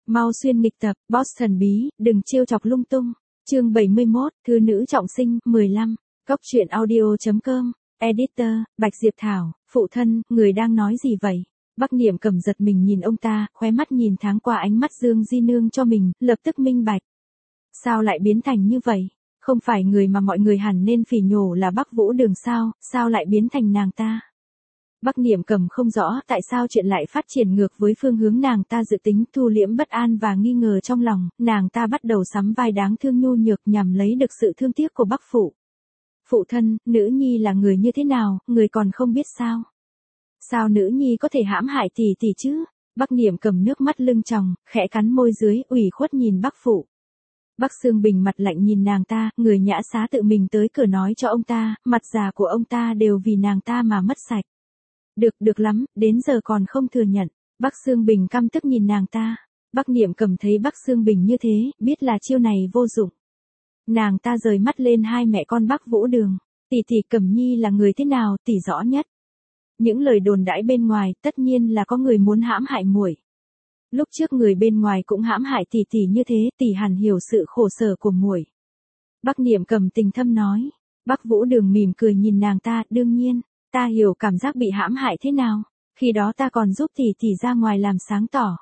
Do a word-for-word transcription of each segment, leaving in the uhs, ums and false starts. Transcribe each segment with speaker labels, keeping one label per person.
Speaker 1: Mau xuyên nghịch tập, boss thần bí, đừng trêu chọc lung tung. Chương bảy mươi mốt, thư nữ trọng sinh, mười lăm. Cóc truyện audio chấm com. Editor, Bạch Diệp Thảo, phụ thân, người đang nói gì vậy? Bắc Niệm cầm giật mình nhìn ông ta, khóe mắt nhìn thoáng qua ánh mắt Dương Di Nương cho mình, lập tức minh bạch. Sao lại biến thành như vậy? Không phải người mà mọi người hẳn nên phỉ nhổ là Bắc Vũ Đường sao, sao lại biến thành nàng ta? Bắc Niệm cầm không rõ tại sao chuyện lại phát triển ngược với phương hướng nàng ta dự tính, thu liễm bất an và nghi ngờ trong lòng, nàng ta bắt đầu sắm vai đáng thương nhu nhược nhằm lấy được sự thương tiếc của Bắc Phụ. Phụ thân, nữ nhi là người như thế nào, người còn không biết sao? Sao nữ nhi có thể hãm hại tỷ tỷ chứ? Bắc Niệm cầm nước mắt lưng tròng, khẽ cắn môi dưới, ủy khuất nhìn Bắc Phụ. Bắc Sương Bình mặt lạnh nhìn nàng ta, người nhã xá tự mình tới cửa nói cho ông ta, mặt già của ông ta đều vì nàng ta mà mất sạch. Được, được lắm, đến giờ còn không thừa nhận. Bắc Sương Bình căm tức nhìn nàng ta. Bắc Niệm cầm thấy Bắc Sương Bình như thế, biết là chiêu này vô dụng. Nàng ta rời mắt lên hai mẹ con Bắc Vũ Đường. Tỷ tỷ Cẩm Nhi là người thế nào, tỷ rõ nhất. Những lời đồn đãi bên ngoài, tất nhiên là có người muốn hãm hại muội. Lúc trước người bên ngoài cũng hãm hại tỷ tỷ như thế, tỷ hẳn hiểu sự khổ sở của muội. Bắc Niệm cầm tình thâm nói. Bắc Vũ Đường mỉm cười nhìn nàng ta, đương nhiên, ta hiểu cảm giác bị hãm hại thế nào, khi đó ta còn giúp tỷ tỷ ra ngoài làm sáng tỏ.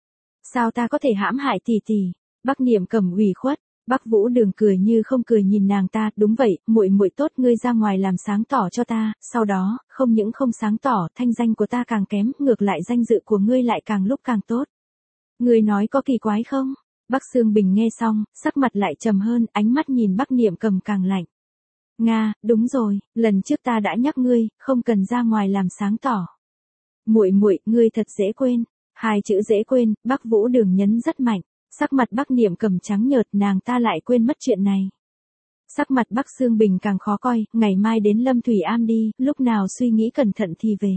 Speaker 1: Sao ta có thể hãm hại tỷ tỷ? Bắc Niệm cầm ủy khuất. Bắc Vũ Đường cười như không cười nhìn nàng ta, đúng vậy, muội muội tốt, ngươi ra ngoài làm sáng tỏ cho ta, sau đó, không những không sáng tỏ, thanh danh của ta càng kém, ngược lại danh dự của ngươi lại càng lúc càng tốt. Ngươi nói có kỳ quái không? Bắc Sương Bình nghe xong, sắc mặt lại trầm hơn, ánh mắt nhìn Bắc Niệm cầm càng lạnh. Nga, đúng rồi, lần trước ta đã nhắc ngươi, không cần ra ngoài làm sáng tỏ. Muội muội, ngươi thật dễ quên. Hai chữ dễ quên, Bắc Vũ Đường nhấn rất mạnh. Sắc mặt Bắc Niệm cầm trắng nhợt, nàng ta lại quên mất chuyện này. Sắc mặt Bắc Sương Bình càng khó coi, ngày mai đến Lâm Thủy Am đi, lúc nào suy nghĩ cẩn thận thì về.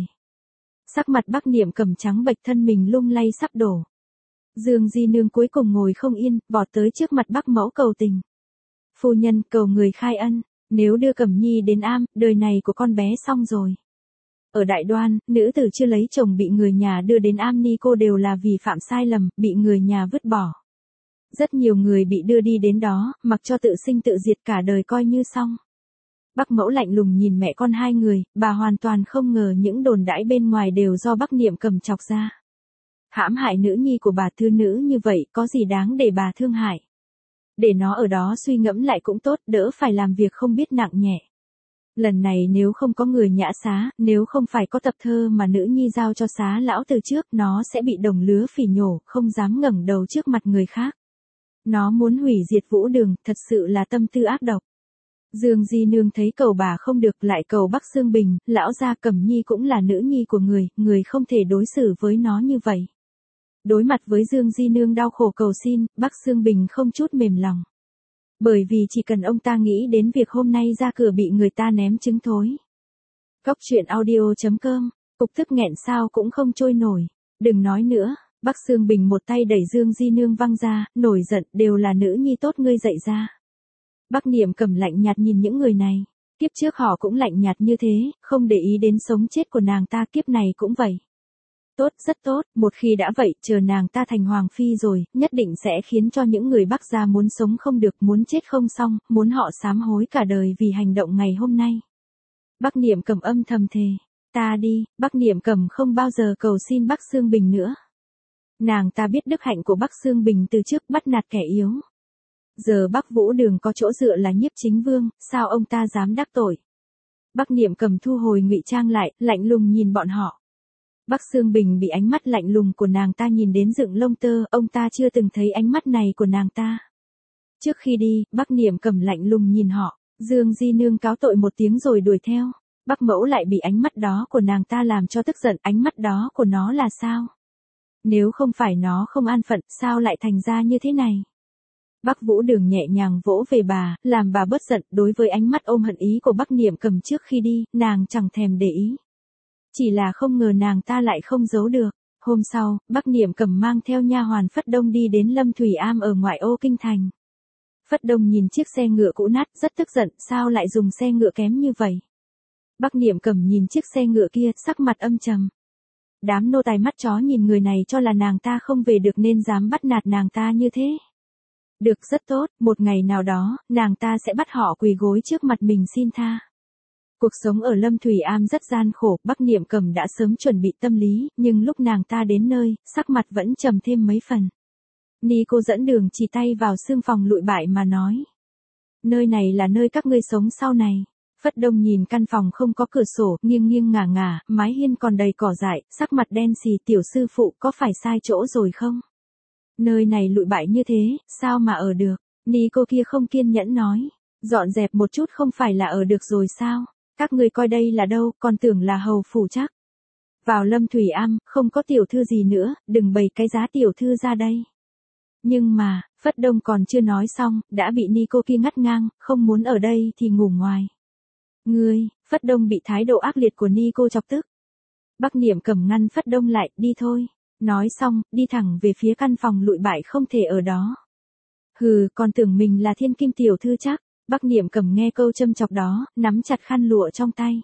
Speaker 1: Sắc mặt Bắc Niệm cầm trắng bệch, thân mình lung lay sắp đổ. Dương Di Nương cuối cùng ngồi không yên, vọt tới trước mặt Bắc Mẫu cầu tình. Phu nhân, cầu người khai ân, nếu đưa Cẩm Nhi đến am, đời này của con bé xong rồi. Ở Đại Đoan, nữ tử chưa lấy chồng bị người nhà đưa đến am ni cô đều là vì phạm sai lầm, bị người nhà vứt bỏ. Rất nhiều người bị đưa đi đến đó, mặc cho tự sinh tự diệt cả đời coi như xong. Bắc Mẫu lạnh lùng nhìn mẹ con hai người, bà hoàn toàn không ngờ những đồn đãi bên ngoài đều do Bắc Niệm cầm chọc ra. Hãm hại nữ nhi của bà thư nữ như vậy, có gì đáng để bà thương hại. Để nó ở đó suy ngẫm lại cũng tốt, đỡ phải làm việc không biết nặng nhẹ. Lần này nếu không có người nhã xá, nếu không phải có tập thơ mà nữ nhi giao cho xá lão từ trước, nó sẽ bị đồng lứa phỉ nhổ, không dám ngẩng đầu trước mặt người khác. Nó muốn hủy diệt Vũ Đường, thật sự là tâm tư ác độc. Dương Di Nương thấy cầu bà không được, lại cầu Bắc Sương Bình, lão gia Cẩm Nhi cũng là nữ nhi của người, người không thể đối xử với nó như vậy. Đối mặt với Dương Di Nương đau khổ cầu xin, Bắc Sương Bình không chút mềm lòng. Bởi vì chỉ cần ông ta nghĩ đến việc hôm nay ra cửa bị người ta ném trứng thối. Cóc truyện audio chấm com, cục tức nghẹn sao cũng không trôi nổi. Đừng nói nữa, Bắc Sương Bình một tay đẩy Dương Di Nương văng ra, nổi giận, đều là nữ nhi tốt ngươi dạy ra. Bắc Niệm cầm lạnh nhạt nhìn những người này. Kiếp trước họ cũng lạnh nhạt như thế, không để ý đến sống chết của nàng ta, kiếp này cũng vậy. Tốt, rất tốt, một khi đã vậy, chờ nàng ta thành hoàng phi rồi, nhất định sẽ khiến cho những người Bắc gia muốn sống không được, muốn chết không xong, muốn họ sám hối cả đời vì hành động ngày hôm nay. Bắc Niệm cầm âm thầm thề, ta đi, Bắc Niệm cầm không bao giờ cầu xin Bắc Sương Bình nữa. Nàng ta biết đức hạnh của Bắc Sương Bình từ trước, bắt nạt kẻ yếu. Giờ Bắc Vũ Đường có chỗ dựa là Nhiếp Chính Vương, sao ông ta dám đắc tội. Bắc Niệm cầm thu hồi ngụy trang lại, lạnh lùng nhìn bọn họ. Bắc Sương Bình bị ánh mắt lạnh lùng của nàng ta nhìn đến dựng lông tơ, ông ta chưa từng thấy ánh mắt này của nàng ta. Trước khi đi, Bắc Niệm cầm lạnh lùng nhìn họ, Dương Di Nương cáo tội một tiếng rồi đuổi theo. Bắc Mẫu lại bị ánh mắt đó của nàng ta làm cho tức giận, ánh mắt đó của nó là sao? Nếu không phải nó không an phận, sao lại thành ra như thế này? Bắc Vũ Đường nhẹ nhàng vỗ về bà, làm bà bớt giận, đối với ánh mắt ôm hận ý của Bắc Niệm cầm trước khi đi, nàng chẳng thèm để ý. Chỉ là không ngờ nàng ta lại không giấu được. Hôm sau, Bắc Niệm cầm mang theo nha hoàn Phất Đông đi đến Lâm Thủy Am ở ngoại ô kinh thành. Phất Đông nhìn chiếc xe ngựa cũ nát, rất tức giận, sao lại dùng xe ngựa kém như vậy? Bắc Niệm cầm nhìn chiếc xe ngựa kia, sắc mặt âm trầm. Đám nô tài mắt chó nhìn người này cho là nàng ta không về được nên dám bắt nạt nàng ta như thế. Được, rất tốt, một ngày nào đó, nàng ta sẽ bắt họ quỳ gối trước mặt mình xin tha. Cuộc sống ở Lâm Thủy Am rất gian khổ, Bắc Niệm Cầm đã sớm chuẩn bị tâm lý, nhưng lúc nàng ta đến nơi, sắc mặt vẫn trầm thêm mấy phần. Ni cô dẫn đường chỉ tay vào xương phòng lụi bại mà nói. Nơi này là nơi các ngươi sống sau này. Phất Đông nhìn căn phòng không có cửa sổ, nghiêng nghiêng ngả ngả, mái hiên còn đầy cỏ dại, sắc mặt đen xì. Tiểu sư phụ có phải sai chỗ rồi không? Nơi này lụi bại như thế, sao mà ở được? Ni cô kia không kiên nhẫn nói. Dọn dẹp một chút không phải là ở được rồi sao? Các ngươi coi đây là đâu, còn tưởng là hầu phủ chắc. Vào Lâm Thủy Am, không có tiểu thư gì nữa, đừng bày cái giá tiểu thư ra đây. Nhưng mà, Phất Đông còn chưa nói xong, đã bị Ni cô kia ngắt ngang, không muốn ở đây thì ngủ ngoài. Ngươi, Phất Đông bị thái độ ác liệt của Ni cô chọc tức. Bắc Niệm Cầm ngăn Phất Đông lại, đi thôi. Nói xong, đi thẳng về phía căn phòng lụi bại không thể ở đó. Hừ, còn tưởng mình là thiên kim tiểu thư chắc. Bắc Niệm Cầm nghe câu châm chọc đó, nắm chặt khăn lụa trong tay.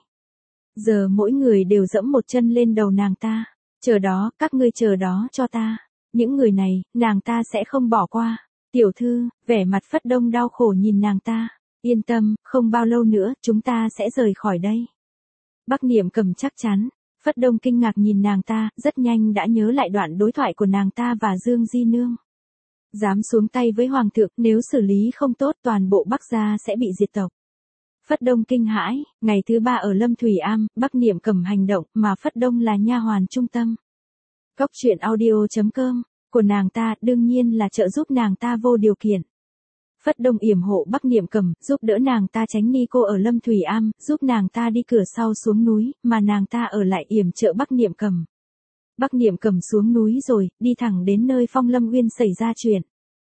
Speaker 1: Giờ mỗi người đều dẫm một chân lên đầu nàng ta. Chờ đó, các ngươi chờ đó cho ta. Những người này, nàng ta sẽ không bỏ qua. Tiểu thư, vẻ mặt Phất Đông đau khổ nhìn nàng ta. Yên tâm, không bao lâu nữa, chúng ta sẽ rời khỏi đây. Bắc Niệm Cầm chắc chắn. Phất Đông kinh ngạc nhìn nàng ta, rất nhanh đã nhớ lại đoạn đối thoại của nàng ta và Dương Di Nương. Dám xuống tay với hoàng thượng, nếu xử lý không tốt toàn bộ Bắc gia sẽ bị diệt tộc. Phất Đông kinh hãi, ngày thứ ba ở Lâm Thủy Am, Bắc Niệm Cầm hành động, mà Phất Đông là nha hoàn trung tâm. Cốc truyện audio chấm com, của nàng ta, đương nhiên là trợ giúp nàng ta vô điều kiện. Phất Đông yểm hộ Bắc Niệm Cầm, giúp đỡ nàng ta tránh Ni cô ở Lâm Thủy Am, giúp nàng ta đi cửa sau xuống núi, mà nàng ta ở lại yểm trợ Bắc Niệm Cầm. Bắc Niệm Cầm xuống núi rồi, đi thẳng đến nơi Phong Lâm Uyên xảy ra chuyện.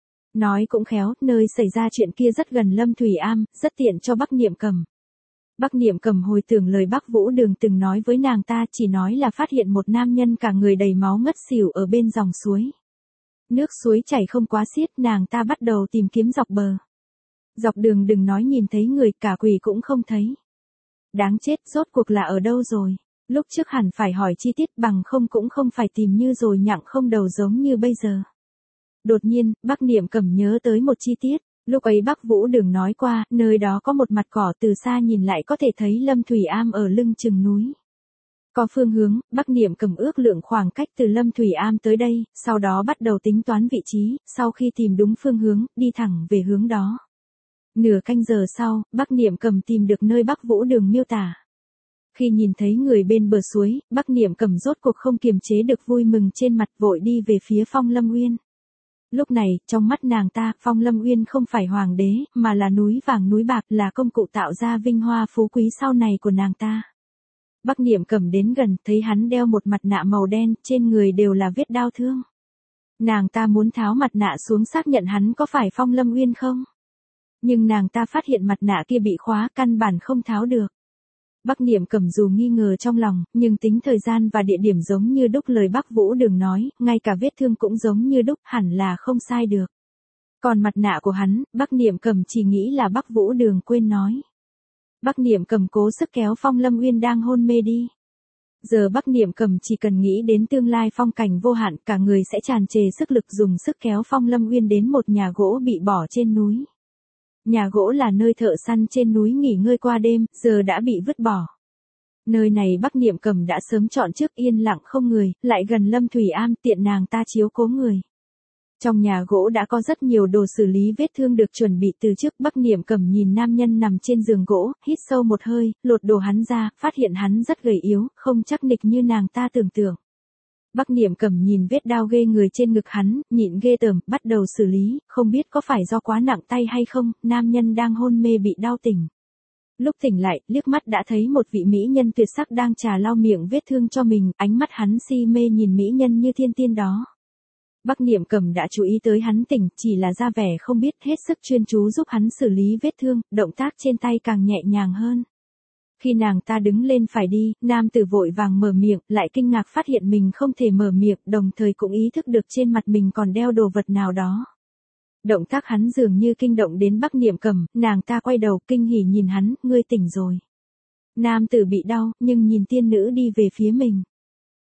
Speaker 1: Nói cũng khéo, nơi xảy ra chuyện kia rất gần Lâm Thủy Am, rất tiện cho Bắc Niệm Cầm. Bắc Niệm Cầm hồi tưởng lời Bắc Vũ Đường từng nói với nàng ta, chỉ nói là phát hiện một nam nhân cả người đầy máu ngất xỉu ở bên dòng suối. Nước suối chảy không quá xiết, nàng ta bắt đầu tìm kiếm dọc bờ. Dọc đường đừng nói nhìn thấy người, cả quỷ cũng không thấy. Đáng chết, rốt cuộc là ở đâu rồi? Lúc trước hẳn phải hỏi chi tiết, bằng không cũng không phải tìm như rồi nhặng không đầu giống như bây giờ. Đột nhiên, Bắc Niệm Cầm nhớ tới một chi tiết. Lúc ấy Bắc Vũ Đường nói qua, nơi đó có một mặt cỏ, từ xa nhìn lại có thể thấy Lâm Thủy Am ở lưng chừng núi. Có phương hướng, Bắc Niệm Cầm ước lượng khoảng cách từ Lâm Thủy Am tới đây, sau đó bắt đầu tính toán vị trí, sau khi tìm đúng phương hướng, đi thẳng về hướng đó. Nửa canh giờ sau, Bắc Niệm Cầm tìm được nơi Bắc Vũ Đường miêu tả. Khi nhìn thấy người bên bờ suối, Bắc Niệm Cầm rốt cuộc không kiềm chế được vui mừng trên mặt, vội đi về phía Phong Lâm Uyên. Lúc này, trong mắt nàng ta, Phong Lâm Uyên không phải hoàng đế, mà là núi vàng núi bạc, là công cụ tạo ra vinh hoa phú quý sau này của nàng ta. Bắc Niệm Cầm đến gần, thấy hắn đeo một mặt nạ màu đen, trên người đều là vết đao thương. Nàng ta muốn tháo mặt nạ xuống xác nhận hắn có phải Phong Lâm Uyên không. Nhưng nàng ta phát hiện mặt nạ kia bị khóa, căn bản không tháo được. Bắc Niệm Cầm dù nghi ngờ trong lòng, nhưng tính thời gian và địa điểm giống như đúc lời Bắc Vũ Đường nói, ngay cả vết thương cũng giống như đúc, hẳn là không sai được. Còn mặt nạ của hắn, Bắc Niệm Cầm chỉ nghĩ là Bắc Vũ Đường quên nói. Bắc Niệm Cầm cố sức kéo Phong Lâm Uyên đang hôn mê đi. Giờ Bắc Niệm Cầm chỉ cần nghĩ đến tương lai phong cảnh vô hạn, cả người sẽ tràn trề sức lực dùng sức kéo Phong Lâm Uyên đến một nhà gỗ bị bỏ trên núi. Nhà gỗ là nơi thợ săn trên núi nghỉ ngơi qua đêm, giờ đã bị vứt bỏ. Nơi này Bắc Niệm Cầm đã sớm chọn trước, yên lặng không người, lại gần Lâm Thủy Am, tiện nàng ta chiếu cố người. Trong nhà gỗ đã có rất nhiều đồ xử lý vết thương được chuẩn bị từ trước. Bắc Niệm Cầm nhìn nam nhân nằm trên giường gỗ, hít sâu một hơi, lột đồ hắn ra, phát hiện hắn rất gầy yếu, không chắc nịch như nàng ta tưởng tượng. Bắc Niệm Cầm nhìn vết đao ghê người trên ngực hắn, nhịn ghê tởm, bắt đầu xử lý, không biết có phải do quá nặng tay hay không, nam nhân đang hôn mê bị đau tỉnh. Lúc tỉnh lại, liếc mắt đã thấy một vị mỹ nhân tuyệt sắc đang trà lau miệng vết thương cho mình, ánh mắt hắn si mê nhìn mỹ nhân như thiên tiên đó. Bắc Niệm Cầm đã chú ý tới hắn tỉnh, chỉ là ra vẻ không biết, hết sức chuyên chú giúp hắn xử lý vết thương, động tác trên tay càng nhẹ nhàng hơn. Khi nàng ta đứng lên phải đi, nam tử vội vàng mở miệng, lại kinh ngạc phát hiện mình không thể mở miệng, đồng thời cũng ý thức được trên mặt mình còn đeo đồ vật nào đó. Động tác hắn dường như kinh động đến Bắc Niệm Cầm, nàng ta quay đầu kinh hỉ nhìn hắn, ngươi tỉnh rồi. Nam tử bị đau, nhưng nhìn tiên nữ đi về phía mình.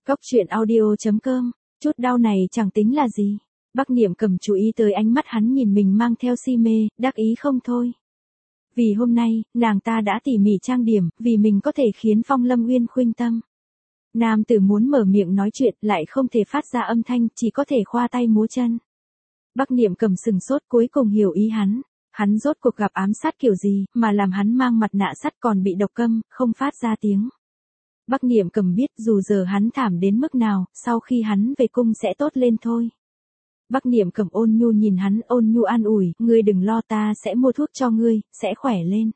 Speaker 1: Cốc truyện audio chấm com, chút đau này chẳng tính là gì. Bắc Niệm Cầm chú ý tới ánh mắt hắn nhìn mình mang theo si mê, đắc ý không thôi. Vì hôm nay, nàng ta đã tỉ mỉ trang điểm, vì mình có thể khiến Phong Lâm Uyên khuynh tâm. Nam tử muốn mở miệng nói chuyện, lại không thể phát ra âm thanh, chỉ có thể khoa tay múa chân. Bắc Niệm Cầm sừng sốt, cuối cùng hiểu ý hắn. Hắn rốt cuộc gặp ám sát kiểu gì, mà làm hắn mang mặt nạ sắt còn bị độc câm, không phát ra tiếng. Bắc Niệm Cầm biết dù giờ hắn thảm đến mức nào, sau khi hắn về cung sẽ tốt lên thôi. Bắc Niệm Cầm ôn nhu nhìn hắn, ôn nhu an ủi, ngươi đừng lo, ta sẽ mua thuốc cho ngươi, sẽ khỏe lên.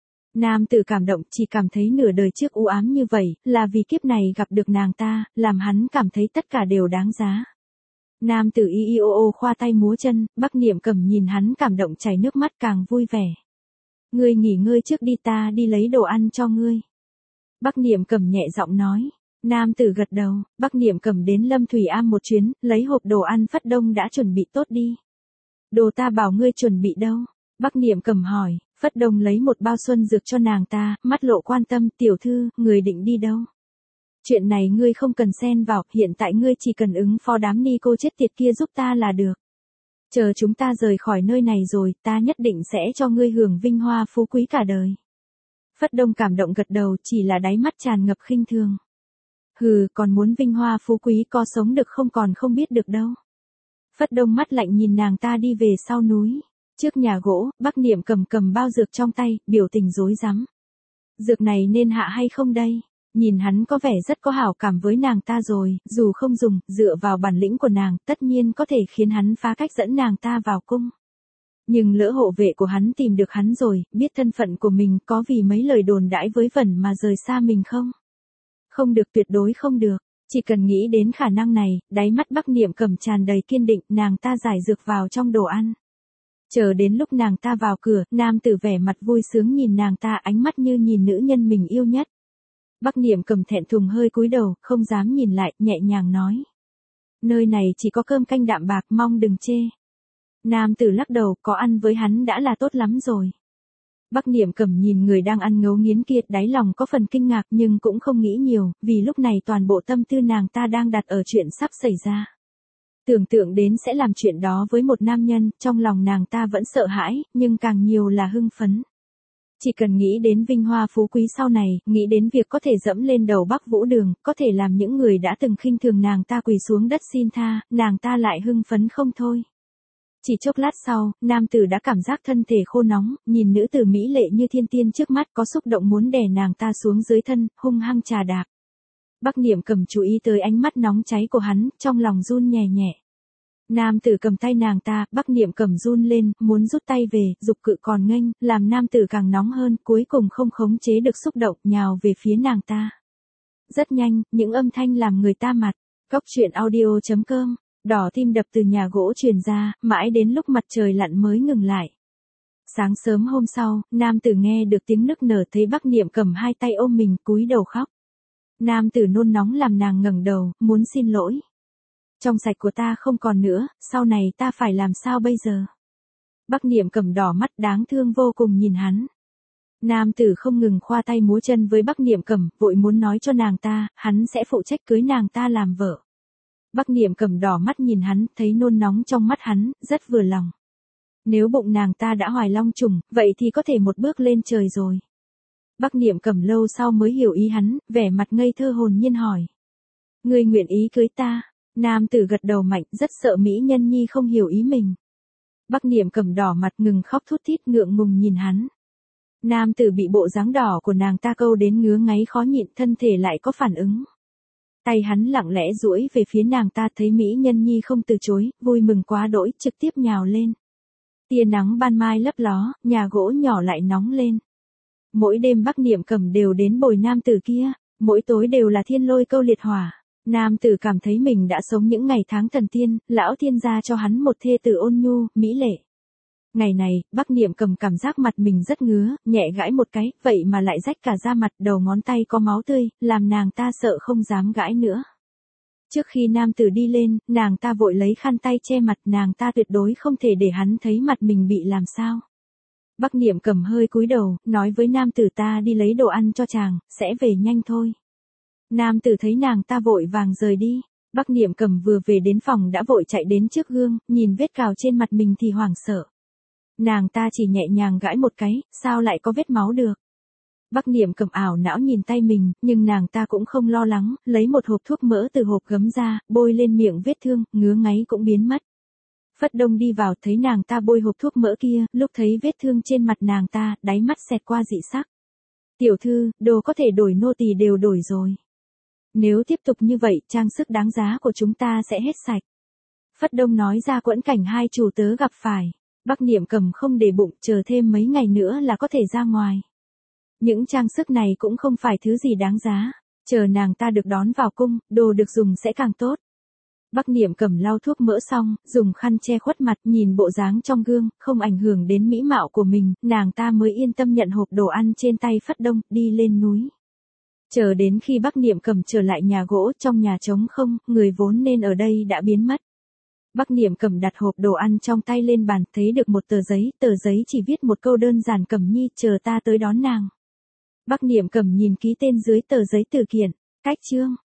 Speaker 1: Nam tử cảm động, chỉ cảm thấy nửa đời trước u ám như vậy, là vì kiếp này gặp được nàng ta, làm hắn cảm thấy tất cả đều đáng giá. Nam tử y y ô ô khoa tay múa chân, Bắc Niệm Cầm nhìn hắn cảm động chảy nước mắt càng vui vẻ. Ngươi nghỉ ngơi trước đi, ta đi lấy đồ ăn cho ngươi. Bắc Niệm Cầm nhẹ giọng nói. Nam tử gật đầu, Bắc Niệm Cầm đến Lâm Thủy Am một chuyến, lấy hộp đồ ăn Phất Đông đã chuẩn bị tốt đi. Đồ ta bảo ngươi chuẩn bị đâu? Bắc Niệm Cầm hỏi. Phất Đông lấy một bao xuân dược cho nàng ta, mắt lộ quan tâm, tiểu thư, người định đi đâu? Chuyện này ngươi không cần xen vào, hiện tại ngươi chỉ cần ứng phó đám ni cô chết tiệt kia giúp ta là được. Chờ chúng ta rời khỏi nơi này rồi, ta nhất định sẽ cho ngươi hưởng vinh hoa phú quý cả đời. Phất Đông cảm động gật đầu, chỉ là đáy mắt tràn ngập khinh thường. Hừ, còn muốn vinh hoa phú quý, có sống được không còn không biết được đâu. Phất Đông mắt lạnh nhìn nàng ta đi về sau núi. Trước nhà gỗ, Bắc Niệm Cầm cầm bao dược trong tay, biểu tình rối rắm. Dược này nên hạ hay không đây? Nhìn hắn có vẻ rất có hảo cảm với nàng ta rồi, dù không dùng, dựa vào bản lĩnh của nàng, tất nhiên có thể khiến hắn phá cách dẫn nàng ta vào cung. Nhưng lỡ hộ vệ của hắn tìm được hắn rồi, biết thân phận của mình, có vì mấy lời đồn đãi với Vẩn mà rời xa mình không? Không được, tuyệt đối không được. Chỉ cần nghĩ đến khả năng này, đáy mắt Bắc Niệm Cầm tràn đầy kiên định, nàng ta giải dược vào trong đồ ăn. Chờ đến lúc nàng ta vào cửa, nam tử vẻ mặt vui sướng nhìn nàng ta, ánh mắt như nhìn nữ nhân mình yêu nhất. Bắc Niệm Cầm thẹn thùng hơi cúi đầu, không dám nhìn lại, nhẹ nhàng nói. Nơi này chỉ có cơm canh đạm bạc, mong đừng chê. Nam tử lắc đầu, có ăn với hắn đã là tốt lắm rồi. Bắc Niệm Cầm nhìn người đang ăn ngấu nghiến kia, đáy lòng có phần kinh ngạc nhưng cũng không nghĩ nhiều, vì lúc này toàn bộ tâm tư nàng ta đang đặt ở chuyện sắp xảy ra. Tưởng tượng đến sẽ làm chuyện đó với một nam nhân, trong lòng nàng ta vẫn sợ hãi, nhưng càng nhiều là hưng phấn. Chỉ cần nghĩ đến vinh hoa phú quý sau này, nghĩ đến việc có thể dẫm lên đầu Bắc Vũ Đường, có thể làm những người đã từng khinh thường nàng ta quỳ xuống đất xin tha, nàng ta lại hưng phấn không thôi. Chỉ chốc lát sau, nam tử đã cảm giác thân thể khô nóng, nhìn nữ tử mỹ lệ như thiên tiên trước mắt có xúc động muốn đè nàng ta xuống dưới thân, hung hăng trà đạp. Bắc Niệm Cầm chú ý tới ánh mắt nóng cháy của hắn, trong lòng run nhẹ nhẹ. Nam tử cầm tay nàng ta, Bắc Niệm Cầm run lên, muốn rút tay về, dục cự còn nghênh, làm nam tử càng nóng hơn, cuối cùng không khống chế được xúc động, nhào về phía nàng ta. Rất nhanh, những âm thanh làm người ta mặt. Cốc truyện audio chấm com, đỏ tim đập từ nhà gỗ truyền ra, mãi đến lúc mặt trời lặn mới ngừng lại. Sáng sớm hôm sau, nam tử nghe được tiếng nức nở, thấy Bắc Niệm Cầm hai tay ôm mình, cúi đầu khóc. Nam tử nôn nóng làm nàng ngẩng đầu, muốn xin lỗi. Trong sạch của ta không còn nữa, sau này ta phải làm sao bây giờ? Bắc Niệm Cầm đỏ mắt đáng thương vô cùng nhìn hắn. Nam tử không ngừng khoa tay múa chân với Bắc Niệm Cầm, vội muốn nói cho nàng ta, hắn sẽ phụ trách cưới nàng ta làm vợ. Bắc Niệm Cầm đỏ mắt nhìn hắn, thấy nôn nóng trong mắt hắn, rất vừa lòng. Nếu bụng nàng ta đã hoài long trùng, vậy thì có thể một bước lên trời rồi. Bắc Niệm Cầm lâu sau mới hiểu ý hắn, vẻ mặt ngây thơ hồn nhiên hỏi. Ngươi nguyện ý cưới ta? Nam tử gật đầu mạnh, rất sợ mỹ nhân nhi không hiểu ý mình. Bắc Niệm Cầm đỏ mặt ngừng khóc thút thít ngượng ngùng nhìn hắn. Nam tử bị bộ dáng đỏ của nàng ta câu đến ngứa ngáy khó nhịn, thân thể lại có phản ứng. Tay hắn lặng lẽ duỗi về phía nàng ta, thấy mỹ nhân nhi không từ chối, vui mừng quá đỗi, trực tiếp nhào lên. Tia nắng ban mai lấp ló, nhà gỗ nhỏ lại nóng lên. Mỗi đêm Bắc Niệm Cầm đều đến bồi nam tử kia, mỗi tối đều là thiên lôi câu liệt hỏa. Nam tử cảm thấy mình đã sống những ngày tháng thần tiên, lão thiên gia cho hắn một thê tử ôn nhu, mỹ lệ. Ngày này, Bắc Niệm Cầm cảm giác mặt mình rất ngứa, nhẹ gãi một cái, vậy mà lại rách cả da mặt, đầu ngón tay có máu tươi, làm nàng ta sợ không dám gãi nữa. Trước khi nam tử đi lên, nàng ta vội lấy khăn tay che mặt, nàng ta tuyệt đối không thể để hắn thấy mặt mình bị làm sao. Bắc Niệm Cầm hơi cúi đầu, nói với nam tử ta đi lấy đồ ăn cho chàng, sẽ về nhanh thôi. Nam tử thấy nàng ta vội vàng rời đi. Bắc Niệm Cầm vừa về đến phòng đã vội chạy đến trước gương, nhìn vết cào trên mặt mình thì hoảng sợ. Nàng ta chỉ nhẹ nhàng gãi một cái, sao lại có vết máu được. Bắc Niệm Cầm ảo não nhìn tay mình, nhưng nàng ta cũng không lo lắng, lấy một hộp thuốc mỡ từ hộp gấm ra, bôi lên miệng vết thương, ngứa ngáy cũng biến mất. Phất Đông đi vào thấy nàng ta bôi hộp thuốc mỡ kia, lúc thấy vết thương trên mặt nàng ta, đáy mắt xẹt qua dị sắc. Tiểu thư, đồ có thể đổi nô tỳ đều đổi rồi. Nếu tiếp tục như vậy, trang sức đáng giá của chúng ta sẽ hết sạch. Phất Đông nói ra quẫn cảnh hai chủ tớ gặp phải. Bắc Niệm Cầm không để bụng, chờ thêm mấy ngày nữa là có thể ra ngoài. Những trang sức này cũng không phải thứ gì đáng giá. Chờ nàng ta được đón vào cung, đồ được dùng sẽ càng tốt. Bắc Niệm Cầm lau thuốc mỡ xong, dùng khăn che khuất mặt, nhìn bộ dáng trong gương, không ảnh hưởng đến mỹ mạo của mình, nàng ta mới yên tâm nhận hộp đồ ăn trên tay Phất Đông, đi lên núi. Chờ đến khi Bắc Niệm Cầm trở lại nhà gỗ, trong nhà trống không, người vốn nên ở đây đã biến mất. Bắc Niệm Cầm đặt hộp đồ ăn trong tay lên bàn, thấy được một tờ giấy, tờ giấy chỉ viết một câu đơn giản: Cẩm Nhi, chờ ta tới đón nàng. Bắc Niệm Cầm nhìn ký tên dưới tờ giấy từ kiện, cách chương.